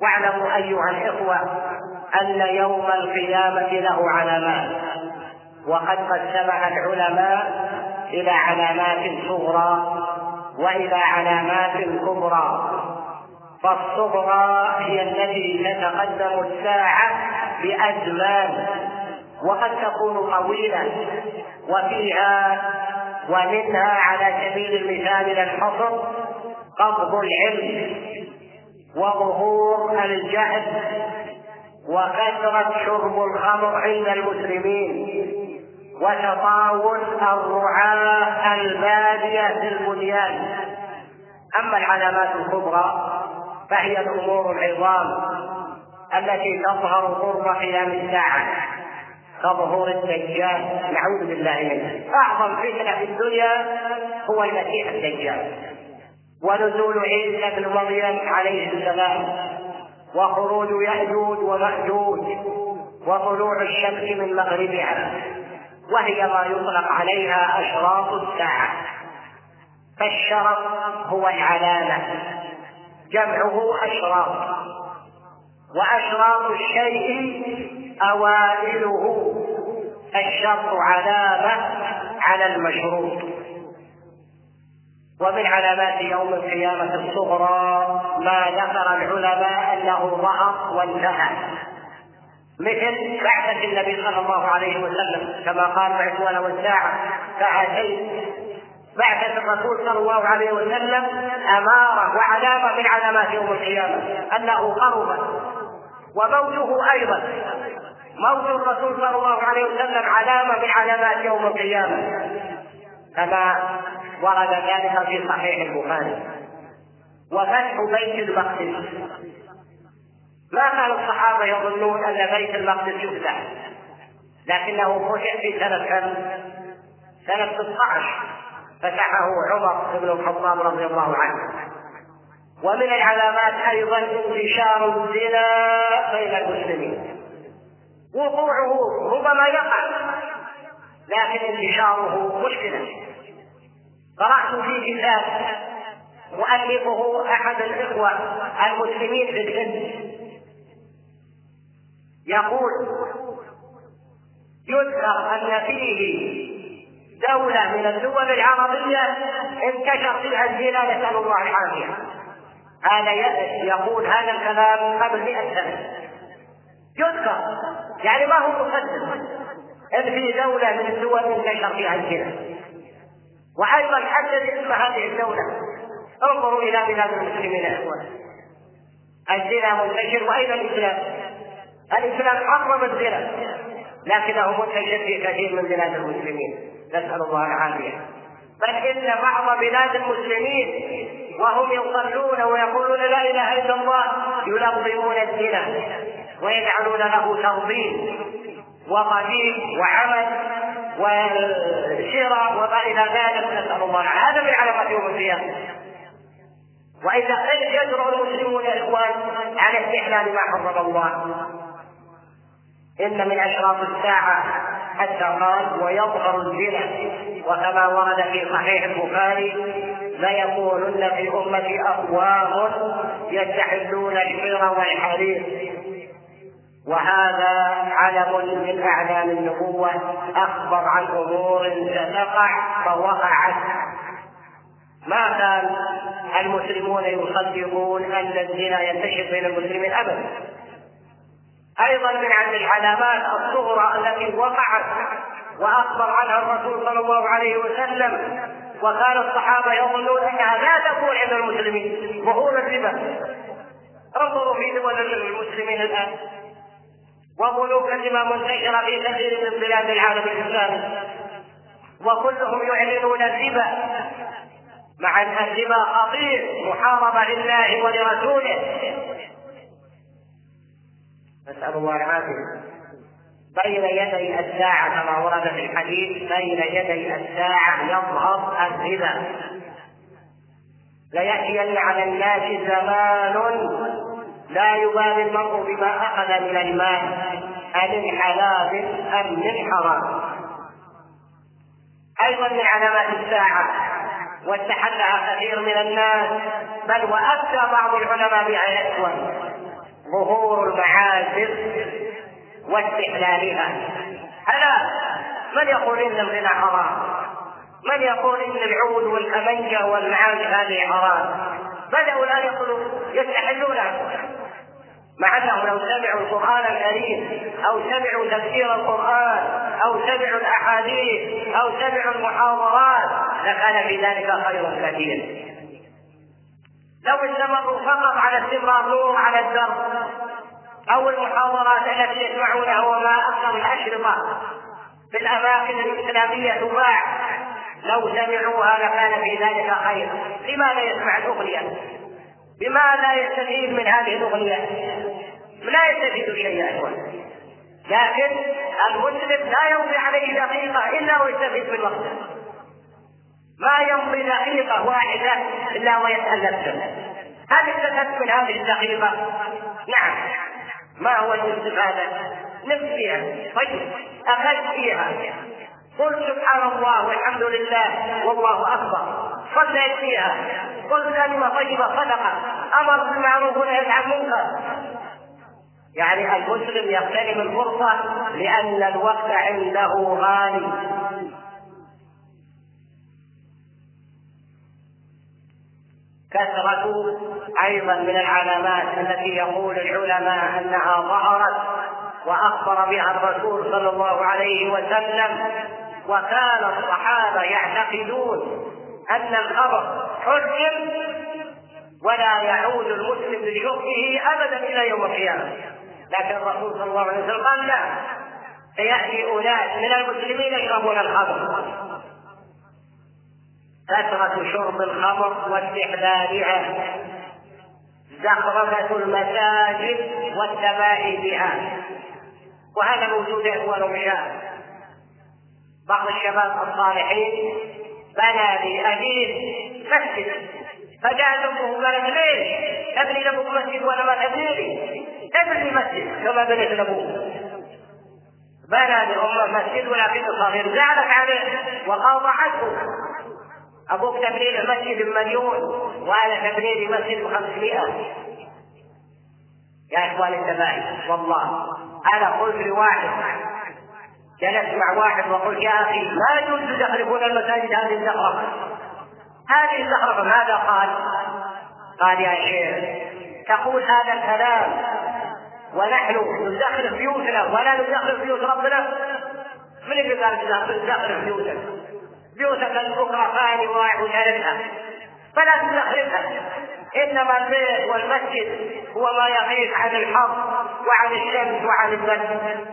واعلموا أيها الإخوة أن يوم القيامة له علامات، وقد قسمها العلماء إلى علامات صغرى وإلى علامات كبرى. فالصغرى هي التي تتقدم الساعة بأزمان وقد تكون طويلة، ومنها على سبيل المثال للحصر قبض العلم وظهور الجهل وكثرة شرب الخمر عند المسلمين وتطاول الرعاة البادية في البنيان. أما العلامات الكبرى فهي الأمور العظام التي تظهر قرب قيام الساعة كظهور الدجال، نعوذ بالله منه. أعظم فتنة في الدنيا هو المسيح الدجال، ونزول عيسى بن مريم عليه السلام، وخروج يأجوج ومأجوج، وطلوع الشمس من مغربها، وهي ما يطلق عليها أشراط الساعة. فالشرط هو العلامة، جمعه أشراط، وأشراط الشيء أوائله. الشرط علامة على المشروط. ومن علامات يوم القيامة الصغرى ما ذكر العلماء أنه ظهر وانتهى، مثل بعثة النبي صلى الله عليه وسلم كما قال بعث له الساعة ساعتين. بعثة الرسول صلى الله عليه وسلم أمارة وعلامة من علامات يوم القيامة أنه قرب، وموته أيضا، موت الرسول صلى الله عليه وسلم علامة من علامات يوم القيامة كما ورد ذلك في صحيح البخاري. وفتح بيت المقدس، ما كان الصحابة يظنون أن بيت المقدس يفتح، لكنه فتح في سنة 16 فتحه عمر بن الخطاب رضي الله عنه. ومن العلامات أيضا انتشار الزنا بين المسلمين، وقوعه ربما يقع لكن انتشاره مشكلة. قرأت في كتاب مؤلفه أحد الإخوة المسلمين في الهند يقول يذكر أن فيه دولة من الدول العربية انتشر فيها الزنا، نسأل الله العافية. هذا يقول هذا الكلام قبل 100 سنة، يذكر يعني ما هو مقدم ان في دولة من الدول انتشر فيها الزنا. وأيضا حدد اسم هذه الدولة. انظروا إلى بلاد المسلمين يا إخوان، الزنا منتشر. وأين الإسلام؟ الإسلام حرم الزنا لكنه منتشر في كثير من بلاد المسلمين، نسأل الله العافية. بل إن بعض بلاد المسلمين وهم يصلون ويقولون لا إله إلا الله يلظمون الزنا ويجعلون له تنظيم وقديم وعمل وشراء وما إلى ذلك، نسأل الله. هذا من علامات يوم القيامة. وإذا يجرؤ المسلمون يا إخوان على استحلال ما حرم الله. إن من أشراط الساعة حتى قال ويظهر الزنا، وكما ورد في صحيح البخاري ليكونن في أمتي أقوام يستحلون الحر والحرير. وهذا علم من أعلام النبوة، أخبر عن أمور ستقع فوقعت. ما كان المسلمون يصدقون أن الزنا ينتشر بين المسلمين أبدا. أيضا من عند العلامات الصغرى التي وقعت وأخبر عنها الرسول صلى الله عليه وسلم وكان الصحابة يظنون أنها لا تكون عند المسلمين، ظهور الربا. انظروا في دول المسلمين الآن، وبنوك الربا منتشرة في كثير من بلاد العالم الإسلامي، وكلهم يعلنون الربا، مع أن الربا خطير محاربة لله ولرسوله، نسأل الله العافية. بين يدي الساعة كما ورد في الحديث، بين يدي الساعة يظهر الربا. ليأتين على الناس زمان لا يبالي المرء بما أخذ من المال أمن حلال أم من حرام. أيضا من علامات الساعة واستحلها كثير من الناس، بل وأفتى بعض العلماء بها يا إخوان، ظهور المعازف واستحلالها. هلا من يقول إن الغنى حرام؟ من يقول إن العود والكمنجة والمعازف هذه حرام؟ بدأوا الآن يقولوا يستحلونها، مع أنهم لو سمعوا القرآن الكريم أو سمعوا تفسير القرآن أو سمعوا الأحاديث أو سمعوا المحاضرات لكان في ذلك خير كثير. لو استمروا فقط على استمرار على الدرس أو المحاضرات التي يسمعونها وما أكثر الأشرطة في الأماكن الإسلامية تباع، لو سمعوها لكان في ذلك خير. لماذا يسمع الأغنية؟ بماذا يستفيد من هذه الأغنية؟ لا يستفيد شيئا. لكن المسلم لا يمضي عليه دقيقة إلا ويستفيد من وقته، ما يمضي دقيقة واحدة إلا ويسأل نفسه هل استفدت من هذه الدقيقة؟ نعم. ما هو الاستفادة؟ نفسها. طيب أخذت فيها، قل سبحان الله والحمد لله والله أكبر، صليت فيها، قل كلمة طيبة صدقة، أمر بالمعروف ونهى عن المنكر. يعني المسلم يغتنم الفرصة لأن الوقت عنده غالي. كثرة أيضا من العلامات التي يقول العلماء أنها ظهرت وأخبر بها الرسول صلى الله عليه وسلم، وكان الصحابة يعتقدون أن الخبر حرم ولا يعود المسلم لشربه أبدا إلى يوم القيامة. لكن الرسول صلى الله عليه وسلم قال لا، سيأتي أناس من المسلمين يشربون الخمر. كثرة شرب الخمر واستحلالها، زخرفة المساجد والتباهي بها، وهذا موجود يا إخوان ومشاهد. بعض الشباب الصالحين بنى لأبيه مسجد، فجاء أمه قالت ليش ابني لأبوك مسجد وأنا ما تبني لي؟ ابني مسجد كما بنيت لأبوك. بنى لأمه مسجد ولكنه صغير، زعلت عليه وقاطعته. أبوك تبني لي مسجد ب1,000,000 وأنا تبني لي مسجد ب500. يا إخوان التباهي، والله أنا قلت لواحد، جلست مع واحد وقلت يا أخي ما يجوز تزخرفون المساجد هذه الزخرفة، هذه الزخرفة. ماذا قال؟ قال يا شيخ تقول هذا الكلام ونحن نزخرف بيوتنا ولا نزخرف بيوت ربنا؟ من اللي قال تزخرف بيوتك؟ بيوتك البكرة فاني وتعرفها فلا تزخرفها. إنما البيت والمسجد هو ما يغيث عن الحر وعن الشمس وعن البرد.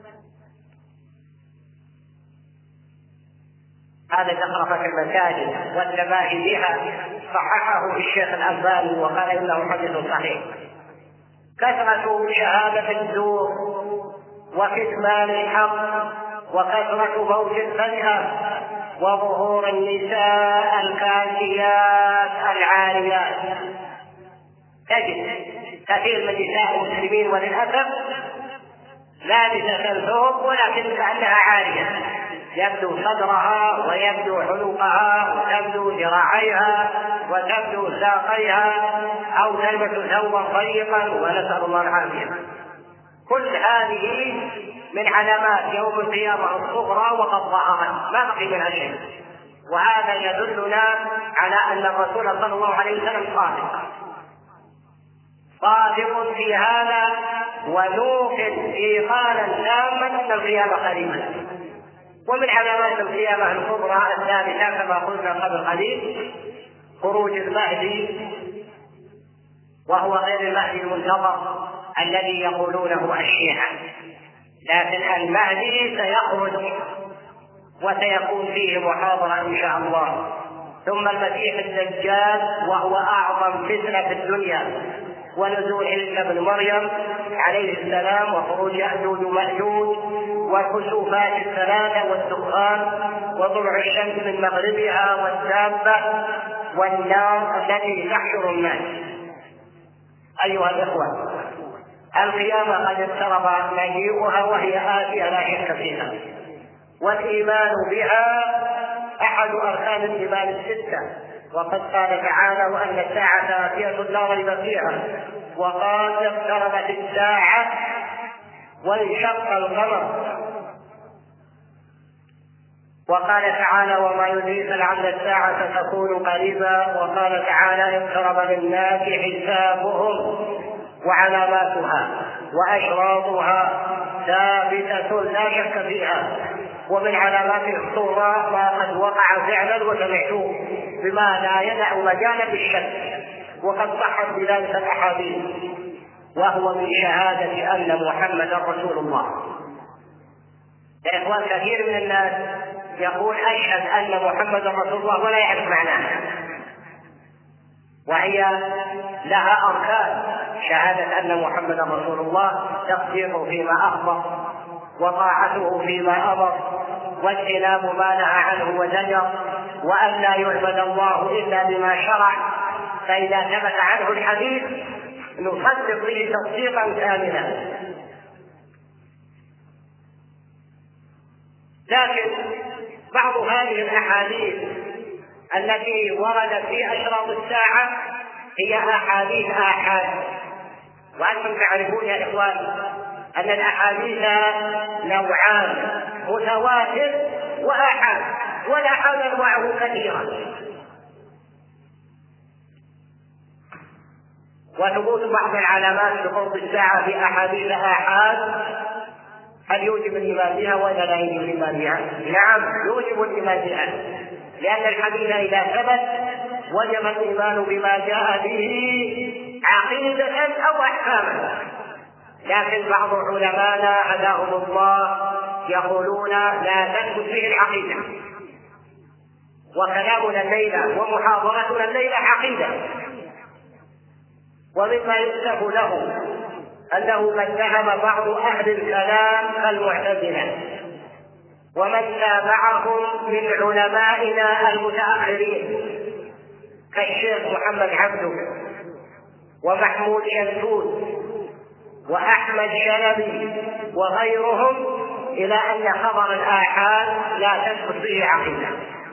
هذا زخرفة المساجد والتباهي بها صححه الشيخ الألباني وقال إنه حديث صحيح. كثرة شهادة الزور وكتمان الحق وكثرة موت الفجأة وظهور النساء الكاسيات العاريات. تجد كثير من نساء المسلمين وللأسف لابسة ثوب ولكن كأنها عارية، يبدو صدرها ويبدو عنقها وتبدو ذراعيها وتبدو ساقيها أو تلبس ثوبا ضيقا ونسأل الله العافية. كل هذه من علامات يوم القيامة الصغرى وقد ظهرت ما بقي منها شيء، وهذا يدلنا على أن الرسول صلى الله عليه وسلم صادق في هذا ونوقن إيقانا تاما أن القيامة قريبة. ومن علامات القيامة الكبرى الثالثة كما قلنا قبل قليل خروج المهدي، وهو غير المهدي المنتظر الذي يقولونه الشيعة، لكن المهدي سيخرج وسيكون فيه محاضرة إن شاء الله. ثم المسيح الدجال وهو أعظم فتنة في الدنيا، ونزول عيسى بن مريم عليه السلام وخروج يأجوج ومأجوج والكسوفات الثلاثة والدخان وطلوع الشمس من مغربها والدابة والنار التي تحشر الناس. أيها الإخوة، القيامة قد اقترب مجيئها وهي آتية لا شك فيها، والإيمان بها أحد أركان الإيمان الستة وقد قال تعالى وأن الساعة آتية لا ريب فيها، وقال اقتربت الساعة وانشق القمر، وقال تعالى وما يدريك لعل الساعة تكون قريبا، وقال تعالى اقترب للناس حسابهم وعلاماتها وأشراطها ثابتة لا شك فيها، ومن علامات الصورة ما قد وقع فعلا وسمعتوه بما لا يدع مجال بالشك، وقد صحت بذلك الأحاديث، وهو من شهادة أن محمدا رسول الله. يا إخوان، كثير من الناس يقول أشهد أن محمدا رسول الله ولا يعرف معناها، وهي لها أركان: شهادة أن محمدا رسول الله، تصديقه فيما أخبر، وطاعته فيما أمر، واجتناب ما نهى عنه وزجر، وأن لا يعبد الله إلا بما شرع. فإذا ثبت عنه الحديث نصدق به تصديقا كاملا. لكن بعض هذه الأحاديث التي وردت في أشراط الساعة هي أحاديث آحاد، وأنتم تعرفون يا إخوان أن الأحاديث نوعان: متواتر وآحاد، والآحاد أنواعه كثيرة. وثبوت بعض العلامات لقرب الساعة في أحاديث آحاد هل يوجب الإيمان بها ولا لا يوجب الإيمان بها؟ نعم، يوجب الإيمان بها، لأن الحديث إذا ثبت وجب الإيمان بما جاء به عقيدة أو أحكاما. لكن بعض علماءنا هداهم الله يقولون لا تثبت به العقيدة، وكلامنا الليلة ومحاضرتنا الليلة عقيدة. ومما يؤسف له أنه من ذهب بعض أهل الكلام كالمعتزلة ومن تابعهم من علمائنا المتأخرين كالشيخ محمد عبده ومحمود شلتوت وأحمد شلبي وغيرهم إلى أن خبر الآحاد لا تثبت به عقيدة،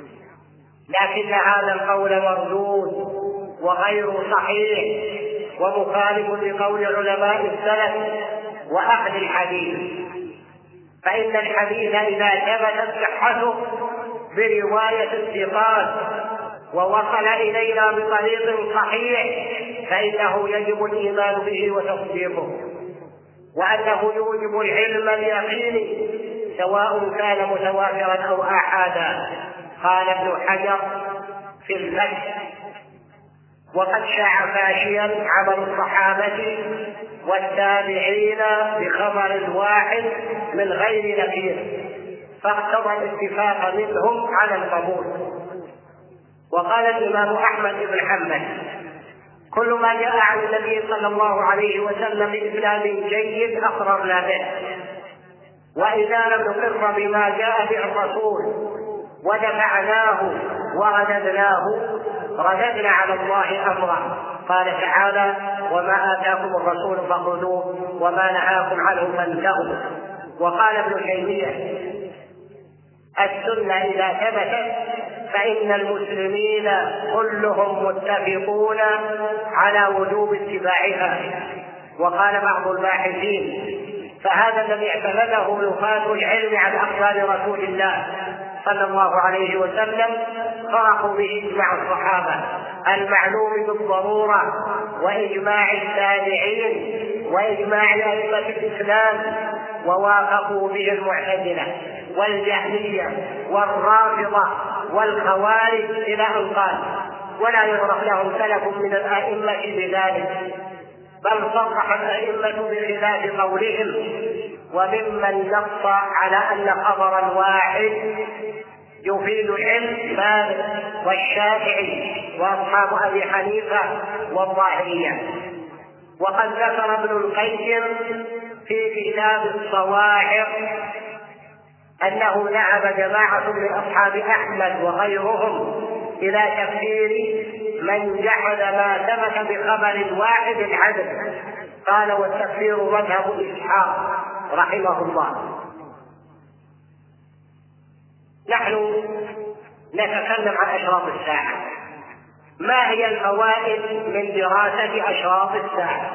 لكن هذا القول مردود وغير صحيح ومخالف لقول علماء السلف وأهل الحديث. فإن الحديث إذا ثبتت صحته برواية الثقات ووصل إلينا بطريق صحيح فإنه يجب الإيمان به وتصديقه، وأنه يوجب العلم اليقيني سواء كان متواترا أو آحادا. قال ابن حجر في الفتح: وقد شاع فاشيا عمل الصحابة والتابعين بخبر الواحد من غير نكير، فاقتضى الاتفاق منهم على القبول. وقال الإمام أحمد بن حنبل: كل ما جاء عن النبي صلى الله عليه وسلم بإسلام جيد أقررنا به، وإذا لم نقر بما جاء به الرسول ودفعناه ورددناه رددنا على الله أمره. قال تعالى: وما آتاكم الرسول فخذوه وما نهاكم عنه فانتهوا. وقال ابن تيمية: السنة إذا ثبتت فإن المسلمين كلهم متفقون على وجوب اتباعها. وقال بعض الباحثين: فهذا الذي اعتمده نفاة العلم عن أقوال رسول الله صلى الله عليه وسلم فرقوا به إجماع الصحابة المعلوم بالضرورة وإجماع التابعين وإجماع أئمة الإسلام، ووافقوا به المعتزلة والجهمية والرافضة والخوارج إلى أن قال: ولا يعرف لهم سلف من الأئمة بذلك، بل صرح الأئمة بخلاف قولهم. وممن نص على أن خبر الواحد يفيد العلم مالك والشافعي وأصحاب أبي حنيفة والظاهرية. وقد ذكر ابن القيم في كتاب الصواعق أنه ذهب جماعة من أصحاب أحمد وغيرهم إلى تفسير من جحد ما ثبت بخبر واحد العدل. قال: والتفسير مذهب إسحاق رحمه الله. نحن نتكلم عن أشراط الساعة، ما هي الفوائد من دراسة أشراط الساعة؟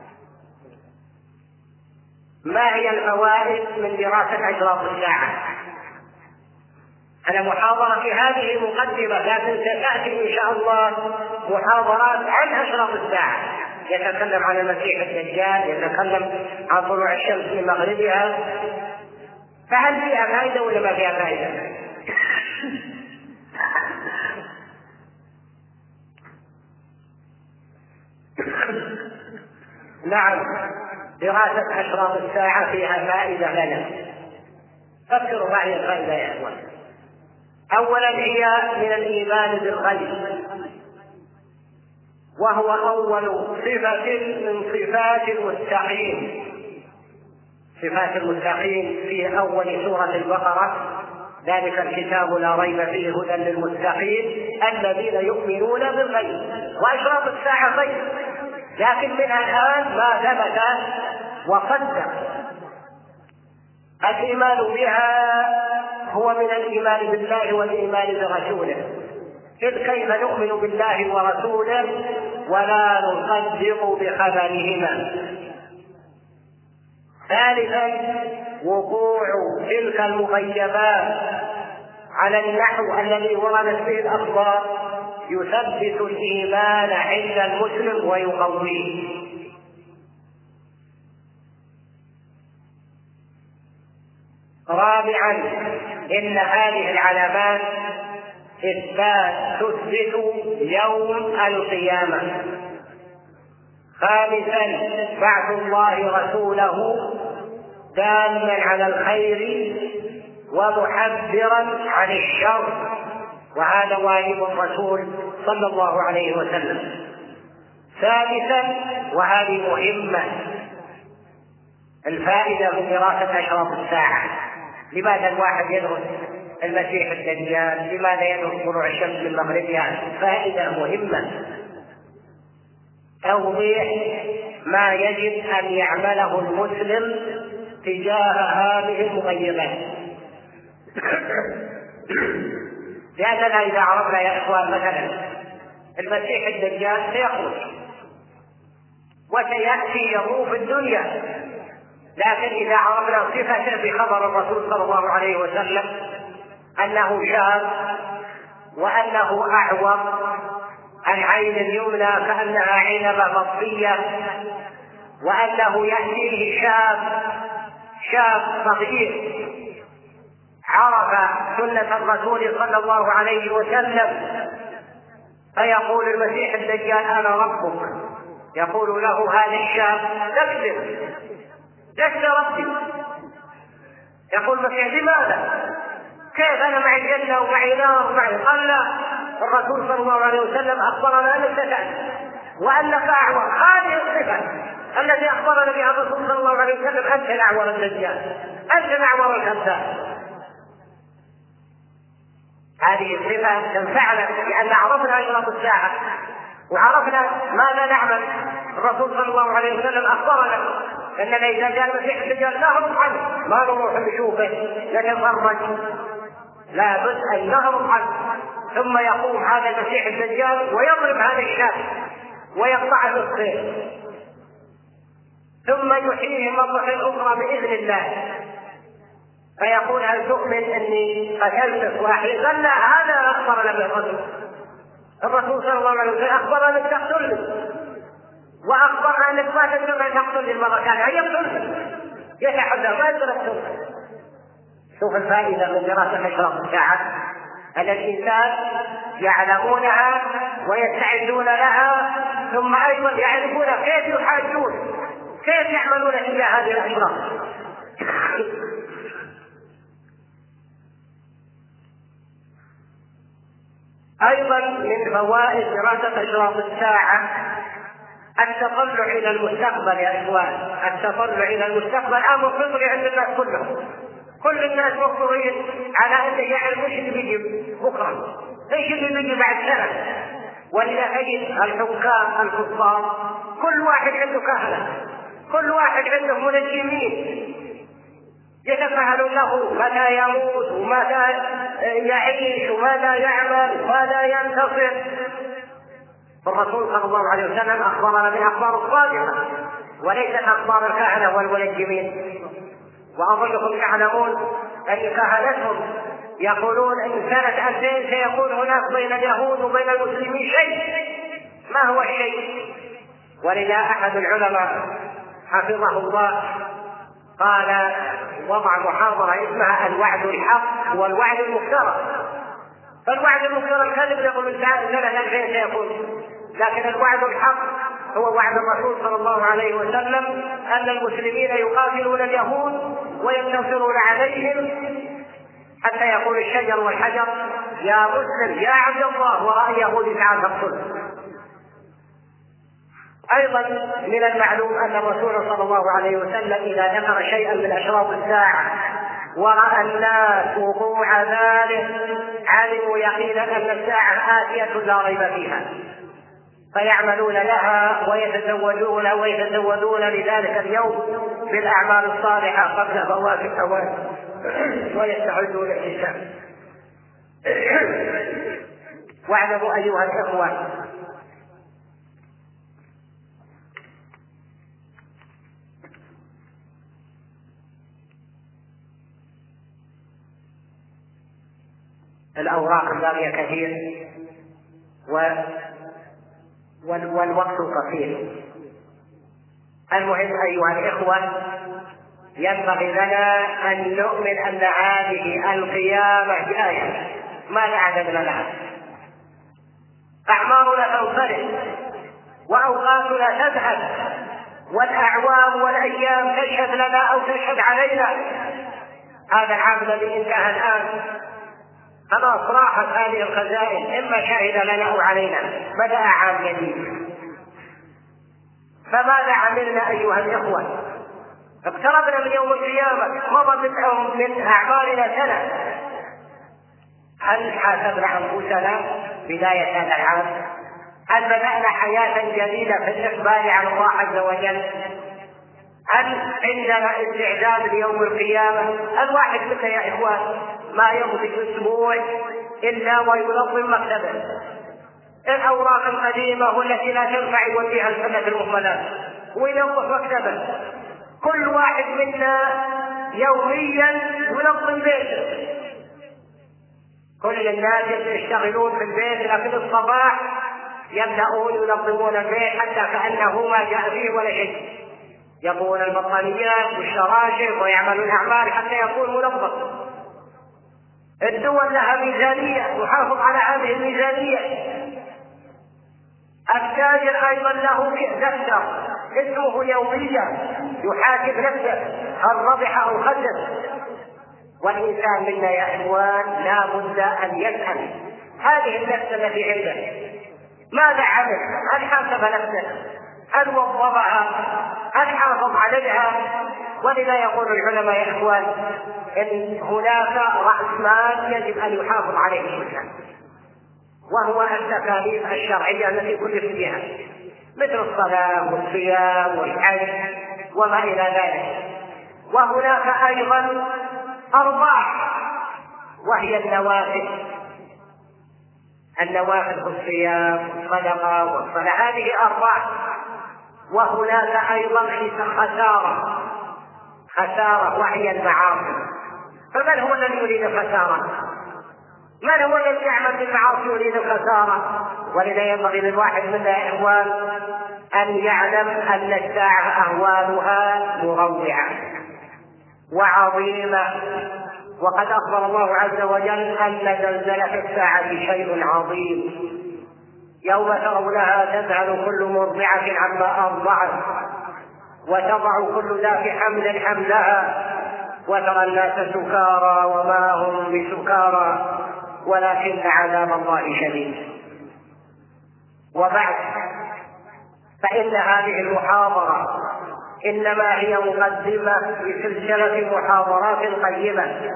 ما هي الفوائد من دراسة أشراط الساعة؟ أنا محاضرة في هذه المقدمة، لكن ستأتي إن شاء الله محاضرات عن أشراط الساعة، يتكلم عن المسيح الدجال، يتكلم عن طلوع الشمس من مغربها. فهل فيها فائدة ولا ما فيها فائدة؟ نعم، دراسة أشراط الساعة فيها فائدة لنا. فكروا ما هي الفائدة يا إخوان. أولا هي من الإيمان بالغيب، وهو أول صفة من صفات المتقين. صفات المتقين في أول سورة البقرة: ذلك الكتاب لا ريب فيه هدى للمتقين الذين يؤمنون بالغيب. وأشراط الساعة غيب، لكن منها الآن ما ثبت وصدق. الإيمان بها هو من الإيمان بالله والإيمان برسوله، إذ كيف نؤمن بالله ورسوله ولا نصدق بخبرهما. ثالثا وقوع تلك المغيبات على النحو الذي وردت به الأخبار يثبت الإيمان عند المسلم ويقويه. رابعا إن هذه العلامات تثبت يوم القيامة. خامسا بعث الله رسوله دالا على الخير ومحذرا عن الشر، وهذا واجب الرسول صلى الله عليه وسلم. سادسا وهذه مهمة، الفائدة من دراسة أشراط الساعة. لماذا الواحد يدرس المسيح الدجال؟ لماذا يدرس طلوع الشمس من مغربها؟ فائدة مهمة، توضيح ما يجب أن يعمله المسلم تجاه هذه المغيبات. لأننا إذا عرفنا يا إخوان مثلا المسيح الدجال سيخرج وسيأتي يطوف الدنيا، لكن إذا عرفنا صفته بخبر الرسول صلى الله عليه وسلم أنه شاب، وأنه أعور، العين اليمنى كأنها عنبة مطفية، وأنه يأتيه شاب صغير عرف سنة الرسول صلى الله عليه وسلم، فيقول المسيح الدجال أنا ربك. يقول له هذا الشاب تكذب، لست ربي. يقول المسيح لماذا؟ كيف أنا معي جنة ومعي نار ومعي؟ قال لا، الرسول صلى الله عليه وسلم أخبرنا أنك تأتي وأنك أعور. هذه الصفة التي أخبرنا بها الرسول صلى الله عليه وسلم: أنت الأعور الدجال، أنت الأعور الكذاب. هذه الصفة تنفعنا لأن عرفنا أشراط الساعة وعرفنا ماذا نعمل. الرسول صلى الله عليه وسلم أخبرنا أننا إذا جاء المسيح الدجال نهرب عنه، ما نروح نشوفه نتفرج، لا بد أن نهرب عنه. ثم يقوم هذا المسيح الدجال ويضرب هذا الشاب ويقطع الخير، ثم يحييه مرة أخرى بإذن الله، فيقول هل تؤمن أني قتلت واحد؟ قال لا، هذا أخبرنا به الرسول صلى الله عليه وسلم، أخبرنا أنك تقتلني، وأخبرنا أنك ما تقدر تقتلني المرة الثانية، يقتلني يتحدث ما يقدر يقتلني. شوف الفائدة من دراسة أشراط الساعة، أن الإنسان يعلمونها ويستعدون لها، ثم أيضا يعرفون كيف يحاجون، كيف يعملون تجاه هذه الأشراط. أيضا من فوائد دراسة أشراط الساعة التطلع إلى المستقبل يا إخوان. التطلع إلى المستقبل أمر فطري عند الناس كلهم، كل الناس مفطورين على أن يعرف ايش اللي بيجي بكرة، ايش اللي بيجي بعد سنة. ولذا تجد الحكام الكفار كل واحد عنده كهنة، كل واحد عنده منجمين يتفاعلون له متى يموت ومتى يعيش وماذا يعمل وماذا ينتصر. فالرسول صلى الله عليه وسلم أخبرنا بالأخبار الصادقة وليست أخبار الكهنة والمنجمين. وأظنكم تعلمون أن كهنتهم يقولون أن سنة 2000 سيكون هناك بين اليهود وبين المسلمين شيء. ما هو الشيء؟ ولذا أحد العلماء حفظه الله قال وضع محاضرة اسمها الوعد الحق والوعد المفترى. فالوعد المفترى الكذب يقول من سنة 2000 سيكون، لكن الوعد الحق هو وعد الرسول صلى الله عليه وسلم أن المسلمين يقاتلون اليهود وينتصرون عليهم حتى يقول الشجر والحجر يا مسلم يا عبد الله، ورأى يهودي تعال فاقتله. أيضا من المعلوم أن الرسول صلى الله عليه وسلم إذا ذكر شيئا من أشراط الساعة ورأى الناس وقوع ذلك علموا يقينا أن الساعة آتية لا ريب فيها، فيعملون لها ويتزودون لذلك اليوم بالأعمال الصالحة قبل فوات الأوان ويستعدون للحساب. واعلموا أيها الإخوة الأوراق الباقية كثير والوقت قصير. المهم أيها الإخوة ينبغي لنا أن نؤمن أن هذه القيامة جاية ما أعددنا لها. أعمارنا تنصرف وأوقاتنا تذهب والأعوام والأيام تشهد لنا أو تشهد علينا. هذا العام الذي انتهى الآن خلاص راحت هذه الخزائن، إما شهد لنا أو علينا، بدأ عام جديد. فماذا عملنا أيها الإخوة؟ اقتربنا من يوم القيامة، مضى من أعمارنا سنة. هل حاسبنا أنفسنا بداية هذا العام؟ هل بدأنا حياة جديدة في الإقبال على الله عز وجل؟ هل عندنا استعداد ليوم القيامة؟ الواحد منا يا إخوان ما يمضي أسبوع إلا وينظم مكتبه. الأوراق القديمة والتي لا تنفع يوديها السنة المهملات وينظف مكتبه. كل واحد منا يوميا ينظم بيته. كل الناس يشتغلون في البيت، لكن الصباح يبدأون ينظمون البيت حتى كأنه ما جاء فيه ولا شيء. يقوون البطانيات والشراشف ويعملون أعمال حتى يكون منظم. الدول لها ميزانية يحافظ على هذه الميزانية. التاجر أيضا له دفتر اسمه يوميا يحاسب نفسه هل ربح أو خسر. والإنسان منا يا إخوان لا بد أن يسأل هذه النفس التي عنده ماذا عمل؟ هل حاسب نفسه؟ هل وظفها؟ هل حافظ عليها؟ ولذا يقول العلماء يا إخوان إن هناك رأس مال يجب أن يحافظ عليه الإنسان، وهو التكاليف الشرعية التي كلف بها مثل الصلاة والصيام والحج وما إلى ذلك. وهناك أيضا أرباح وهي النوافل في الصيام والصدقة والصلاة، هذه أرباح. وهناك أيضا خسارة وهي المعاصي. فمن هو الذي يريد الخسارة؟ من هو الذي يعمل بالمعاصي يريد الخسارة؟ ولذا ينبغي للواحد منا يا إخوان أن يعلم أن الساعة أهوالها مروعة وعظيمة. وقد أخبر الله عز وجل أن زلزلة الساعة شيء عظيم. يوم ترونها تذهل كل مرضعة عما أرضعت وتضع كل ذات حمل حملها وترى الناس سكارى وما هم بسكارى ولكن عذاب الله شديد. وبعد فإن هذه المحاضرة إنما هي مقدمة لسلسلة محاضرات قيمة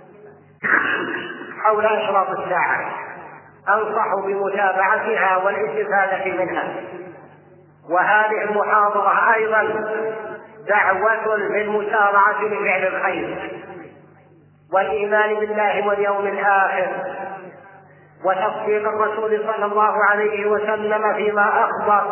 حول أشراط الساعة، أنصح بمتابعتها والاستفادة منها. وهذه المحاضرة أيضا دعوة بالمسارعة لفعل الخير والإيمان بالله واليوم الآخر وتصديق الرسول صلى الله عليه وسلم فيما أخبر،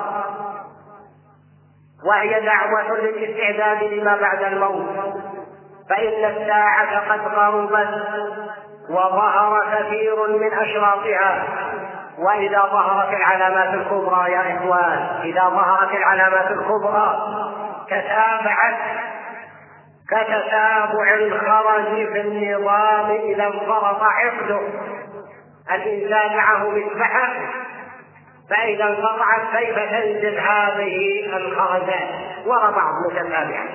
وهي دعوة للاستعداد لما بعد الموت، فإن الساعة قد قربت وظهر كثير من أشراطها. وإذا ظهرت العلامات الكبرى يا إخوان، إذا ظهرت العلامات الكبرى تتابعت كتتابع الخرج في النظام إذا انفرط عقده. الإنسان معه مصباح، فإذا انقطعت كيف تنزل هذه الخرجات ورا بعض متتابعة.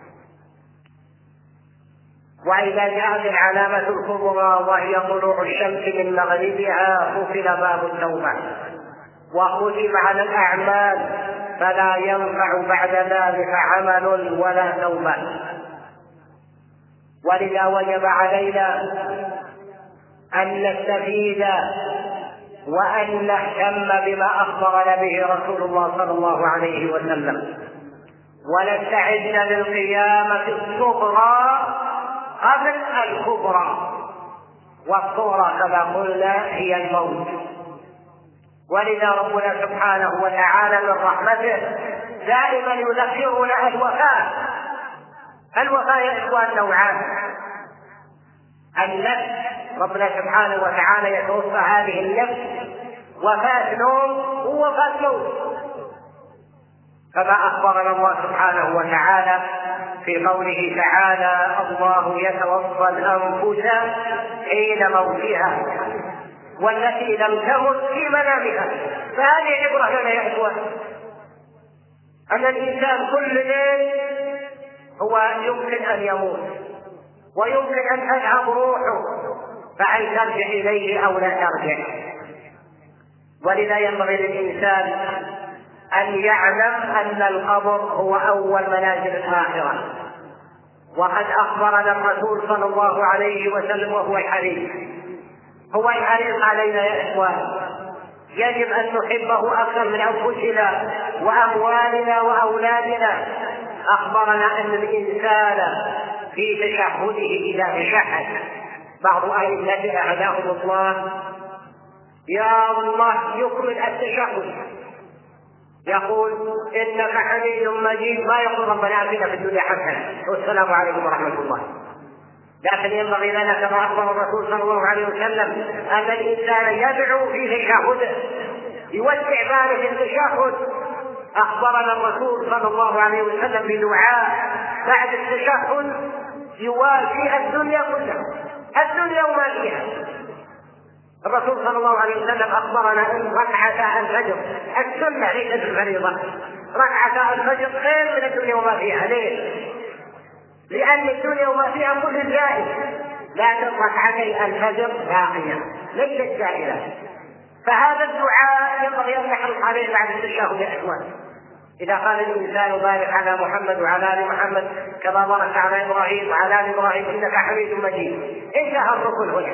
وإذا جاءت العلامة الكبرى وهي طلوع الشمس من مغربها قفل باب التوبة وختم على الأعمال، فلا ينفع بعد ذلك عمل ولا توبة. ولذا وجب علينا أن نستفيد وأن نهتم بما أخبرنا به رسول الله صلى الله عليه وسلم، ونستعد للقيامة الصغرى قبل الكبرى، والصغرى كما قلنا هي الموت. ولذا ربنا سبحانه وتعالى من رحمته دائما يذكرنا الوفاة. الوفاة يا إخوان نوعان: النفس، ربنا سبحانه وتعالى يتوفى هذه النفس وفاة نوم ووفاة موت، كما أخبرنا الله سبحانه وتعالى في قوله تعالى: الله يتوفى الأنفس حين موتها والتي لم تمت في منامها. فهذه عبرة لنا يا إخوان، أن الإنسان كل ليل هو يمكن أن يموت، ويمكن أن تذهب روحه، فهل ترجع إليه أو لا ترجع؟ ولذا ينبغي للإنسان أن يعلم أن القبر هو أول منازل الآخرة. وقد أخبرنا الرسول صلى الله عليه وسلم وهو الحريص علينا يا إخوان. يجب أن نحبه أكثر من أنفسنا وأموالنا وأولادنا. أخبرنا أن الإنسان في تشهده إذا تشهد، بعض أهل النبي أعداهم الله يا الله يكمل التشهد، يقول إنك حميد مجيد، ما يقول ربنا آتنا في الدنيا حسنة والسلام عليكم ورحمة الله. لكن ينبغي لنا كما أخبر الرسول صلى الله عليه وسلم أن الإنسان يدعو في تشهده، يوسع باله في التشهد. أخبرنا الرسول صلى الله عليه وسلم بدعاء بعد التشهد يوافي الدنيا كلها، الدنيا وما فيها. الرسول صلى الله عليه وسلم أخبرنا أن ركعتا الفجر السنة ليست الفريضة، ركعتا الفجر خير من الدنيا وما فيها. ليه؟ لأن الدنيا وما فيها كل زائد، لكن ركعتي الفجر باقية ليست زائدة. فهذا الدعاء ينبغي أن نحرص عليه بعد التشهد يا إخوان. إذا قال الإنسان بارك على محمد وعلى آل محمد كما بارك على إبراهيم وعلى آل إبراهيم إنك حميد مجيد، انتهى الركن هنا.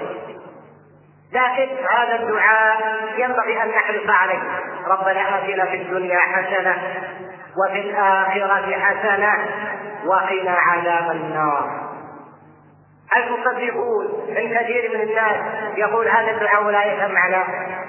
لكن هذا الدعاء ينبغي أن نحرص عليه: ربنا آتنا في الدنيا حسنة وفي الآخرة حسنة وقنا عذاب النار. المصدقون الكثير من الناس يقول هذا الدعاء ولا يفهم معناه.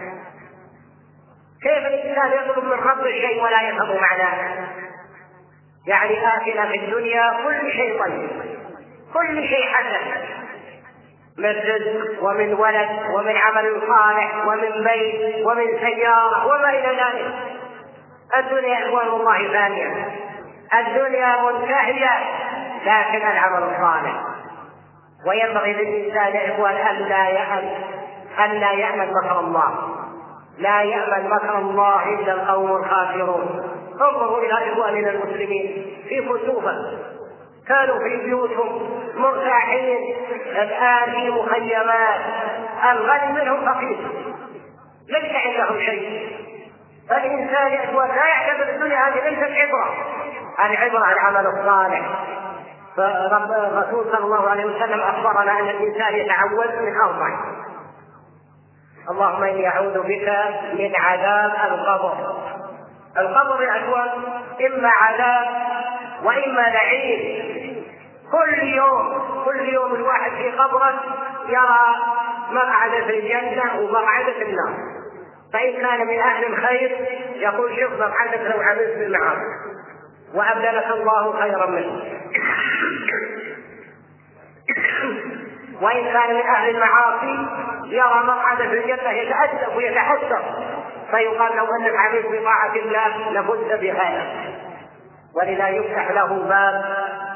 كيف الإنسان يطلب من رب شيء ولا يفهم معناه؟ يعني آتنا في الدنيا كل شيء طيب، كل شيء حسن، من رزق ومن ولد ومن عمل صالح ومن بيت ومن سيارة وما إلى ذلك. الدنيا إخوان الله ثانية، الدنيا منتهية، لكن العمل الصالح. وينبغي للإنسان يا إخوان أن لا يأمن مكر الله، لا يأمن مكر الله إلا القوم الخاسرون. انظروا إلى إخواننا المسلمين في كسوفة، كانوا في بيوتهم مرتاحين، الآن في مخيمات، الغني منهم فقير ليس عندهم شيء. فالإنسان يا إخوان لا يعتبر الدنيا هذه ليست عبرة، العبرة العمل الصالح. فالرسول صلى الله عليه وسلم أخبرنا أن الإنسان يتعوذ من 4: اللهم إني أعوذ بك من عذاب القبر. القبر يا إخوان إما عذاب وإما نعيم. كل يوم الواحد في قبره يرى مقعد في الجنة ومقعد في النار. فإن كان من أهل الخير يقول شوف مقعدك لو عملت بالمعاصي وأبدلك الله خيرا منه. وإن كان من أهل المعاصي يرى مقعد في الجنة يتأسف ويتحسر، فيقال لو أنك عملت بطاعة الله لفزت بهذا، ولذا يفتح له باب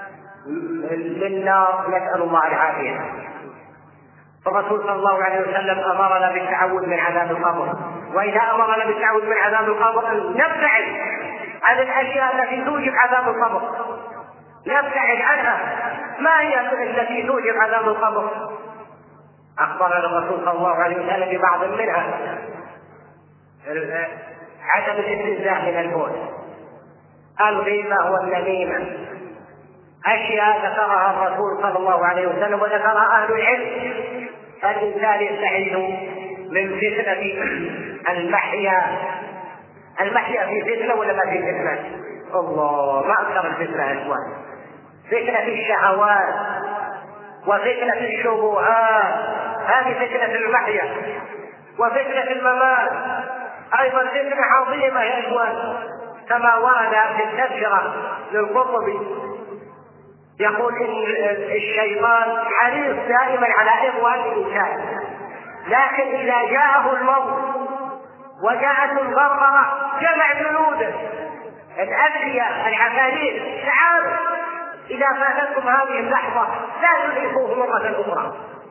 للنار، نسأل الله العافية. فالرسول صلى الله عليه وسلم أمرنا بالتعوذ من عذاب القبر، وإذا أمرنا بالتعوذ من عذاب القبر نبتعد عن الأشياء التي توجب عذاب القبر، نبتعد عنها. ما هي التي توجب عذاب القبر؟ أخبرنا الرسول صلى الله عليه وسلم ببعض منها: عدم الاستنزاف من البول، الغيبة والنميمة، أشياء ذكرها الرسول صلى الله عليه وسلم وذكرها أهل العلم. الإنسان يستعيذ من فتنة المحيا في فتنة ولا ما في فتنة؟ الله، ما أكثر الفتنة يا إخوان. فتنة الشهوات وفتنة الشبهات، هذه فتنة المحيا. وفتنة الممات أيضا فتنة عظيمة يا إخوان، كما ورد في التذكرة للقرطبي يقول إن الشيطان حريص دائما على إغواء الإنسان، لكن إذا جاءه الموت وجاءته الغرغرة جمع جنوده الأذكياء العفاريت: تعالوا إذا فاتتكم هذه اللحظة لا تدركوه مرة أخرى.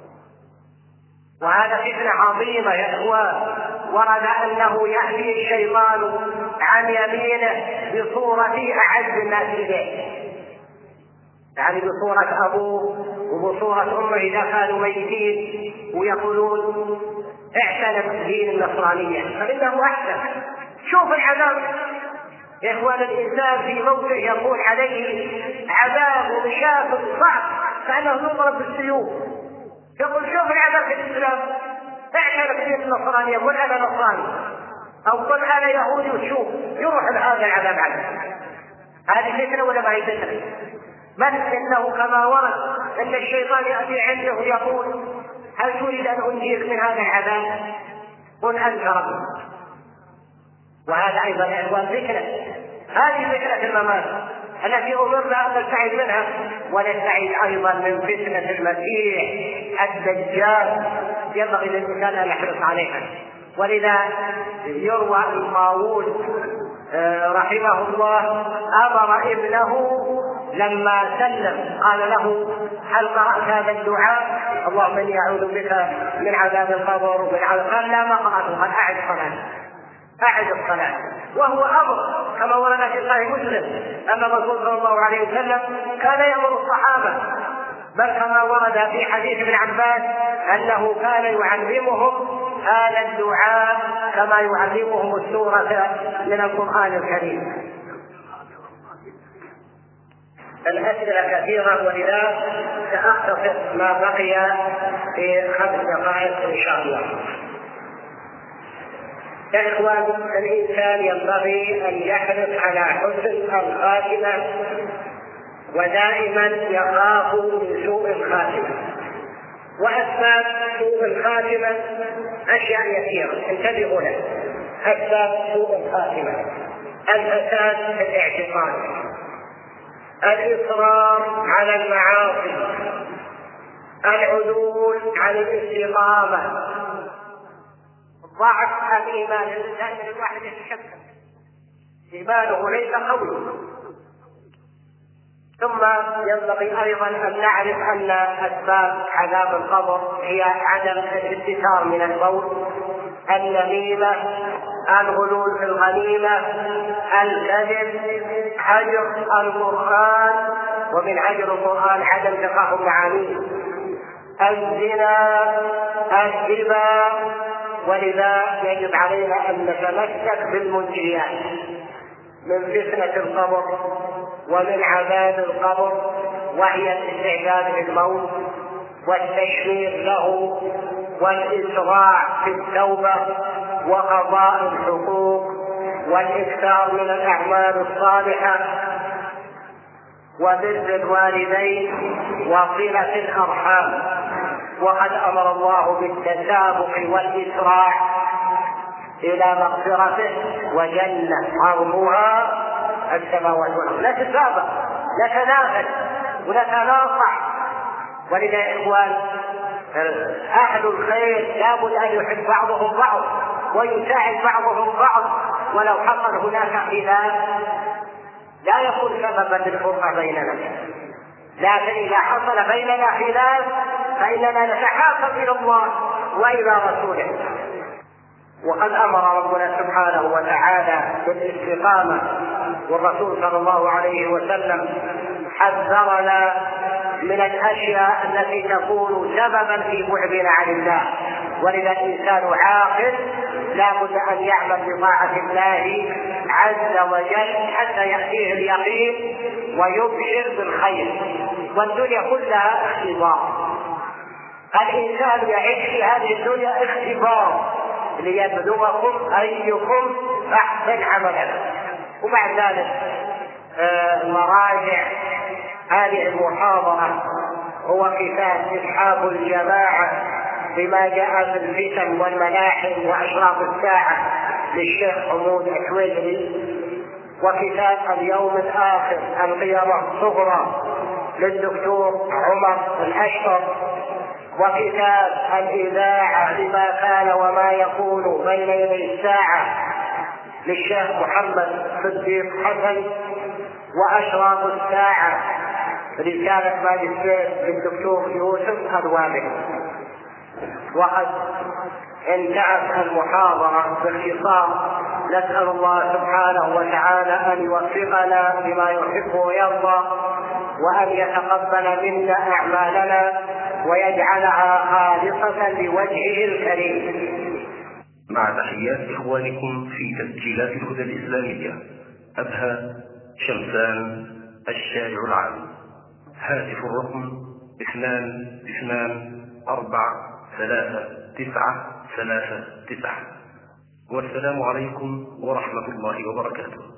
وهذا فتنة عظيمة يا إخوان. ورد أنه يأتي الشيطان عن يمينه بصورة أعز الناس إليه، يعني بصورة أبوه وبصورة أمه إذا كانوا ميتين، ويقولون اعتنق دين النصرانية فإنه أحسن. شوف العذاب يا إخوان، الإنسان في موته يكون عليه عذاب ومشاكل صعب كأنه يضرب بالسيوف. يقول شوف العذاب في الإسلام، اعتنق دين النصرانية، قل أنا نصراني أو قل أنا يهودي، وشوف يروح هذا العذاب عنه. هذه فتنة ولا ما هي فتنة؟ بل إنه كما ورد أن الشيطان يأتي عنده ويقول: هل تريد أن أنجيك من هذا العذاب؟ قل أنت رب. وهذا أيضا يا إخوان فتنة. هذه فتنة الممات التي أمرنا أن نبتعد منها، ونبتعد أيضا من فتنة المسيح الدجال، ينبغي للإنسان أن يحرص عليها. ولذا يروى أن طاووس رحمه الله أمر ابنه لما سلم قال له: هل قرأت هذا الدعاء؟ اللهم إني أعوذ بك من عذاب القبر ومن عذاب. قال: لا، ما قرأته. قال: أعد الصلاة. وهو أمر كما ورد في صحيح مسلم أن الرسول صلى الله عليه وسلم كان يأمر الصحابة، بل كما ورد في حديث ابن عباس أنه كان يعلمهم هذا الدعاء كما يعلمهم السورة من القرآن الكريم. الأسئلة كثيرة، ولذا سأختصر ما بقي في 5 دقائق إن شاء الله. يا إخوان، الإنسان ينبغي أن يحرص على حسن الخاتمة، ودائما يخاف من سوء الخاتمة. وأسباب سوء الخاتمة أشياء يسيرة انتبهوا لها. أسباب سوء الخاتمة: الفساد في الاعتقاد، الإصرار على المعاصي، العدول عن الاستقامة، ضعف الإيمان. لأن الواحد يتشكك إيمانه ليس قوي. ثم ينبغي أيضا أن نعرف أن أسباب عذاب القبر هي عدم الاستتار من البول، النميمة، الغلول في الغنيمة، الكذب، هجر القرآن، ومن هجر القرآن عدم تفاهم معانيه، الزنا، الربا. ولذا يجب علينا أن نتمسك بالمنجيات من فتنة القبر ومن عذاب القبر، وهي الاستعداد للموت والتشمير له والإسراع في التوبة وقضاء الحقوق والإكثار من الأعمال الصالحة وبر الوالدين وصلة الأرحام. وقد أمر الله بالتسابق والإسراع إلى مغفرته وجنة عرضها السماوات والأرض. نتسابق، نتنافس ونتناصح. ولذا يا إخوان أهل الخير لابد أن يحب بعضهم بعض ويساعد بعضهم بعض، ولو حصل هناك خلاف لا يكون سببا للفرقة بيننا، لكن إذا حصل بيننا خلاف فإننا نتحاكم إلى الله وإلى رسوله. وقد أمر ربنا سبحانه وتعالى بالاستقامة، والرسول صلى الله عليه وسلم حذرنا من الأشياء التي تكون سببا في بعدنا عن الله. ولذا الإنسان عاقل لا بد أن يعمل بطاعة الله عز وجل حتى يأتيه اليقين ويبشر بالخير. والدنيا كلها اختبار، الإنسان يعيش في هذه الدنيا اختبار ليبلوكم أيكم أحسن عملا. وبعد ذلك مراجع هذه المحاضرة هو كتاب إسحاق الجماعة بما جاء في الفتن والملاحم وأشراط الساعة للشيخ حمود الحويدري، وكتاب اليوم الآخر القيامة الصغرى للدكتور عمر الأشقر، وكتاب الإذاعة لما كان وما يكون بين يدي الساعة للشيخ محمد صديق حسن، وأشراط الساعة رسالة ماجستير للدكتور يوسف الوالد. وقد انتهت المحاضرة باختصار. نسأل الله سبحانه وتعالى أن يوفقنا بما يحب ويرضى، وأن يتقبل منا أعمالنا ويجعلها خالصة لوجهه الكريم. مع تحيات إخوانكم في تسجيلات الهدى الإسلامية، أبها شمسان الشارع العام. هاتف الرقم 2243939. والسلام عليكم ورحمة الله وبركاته.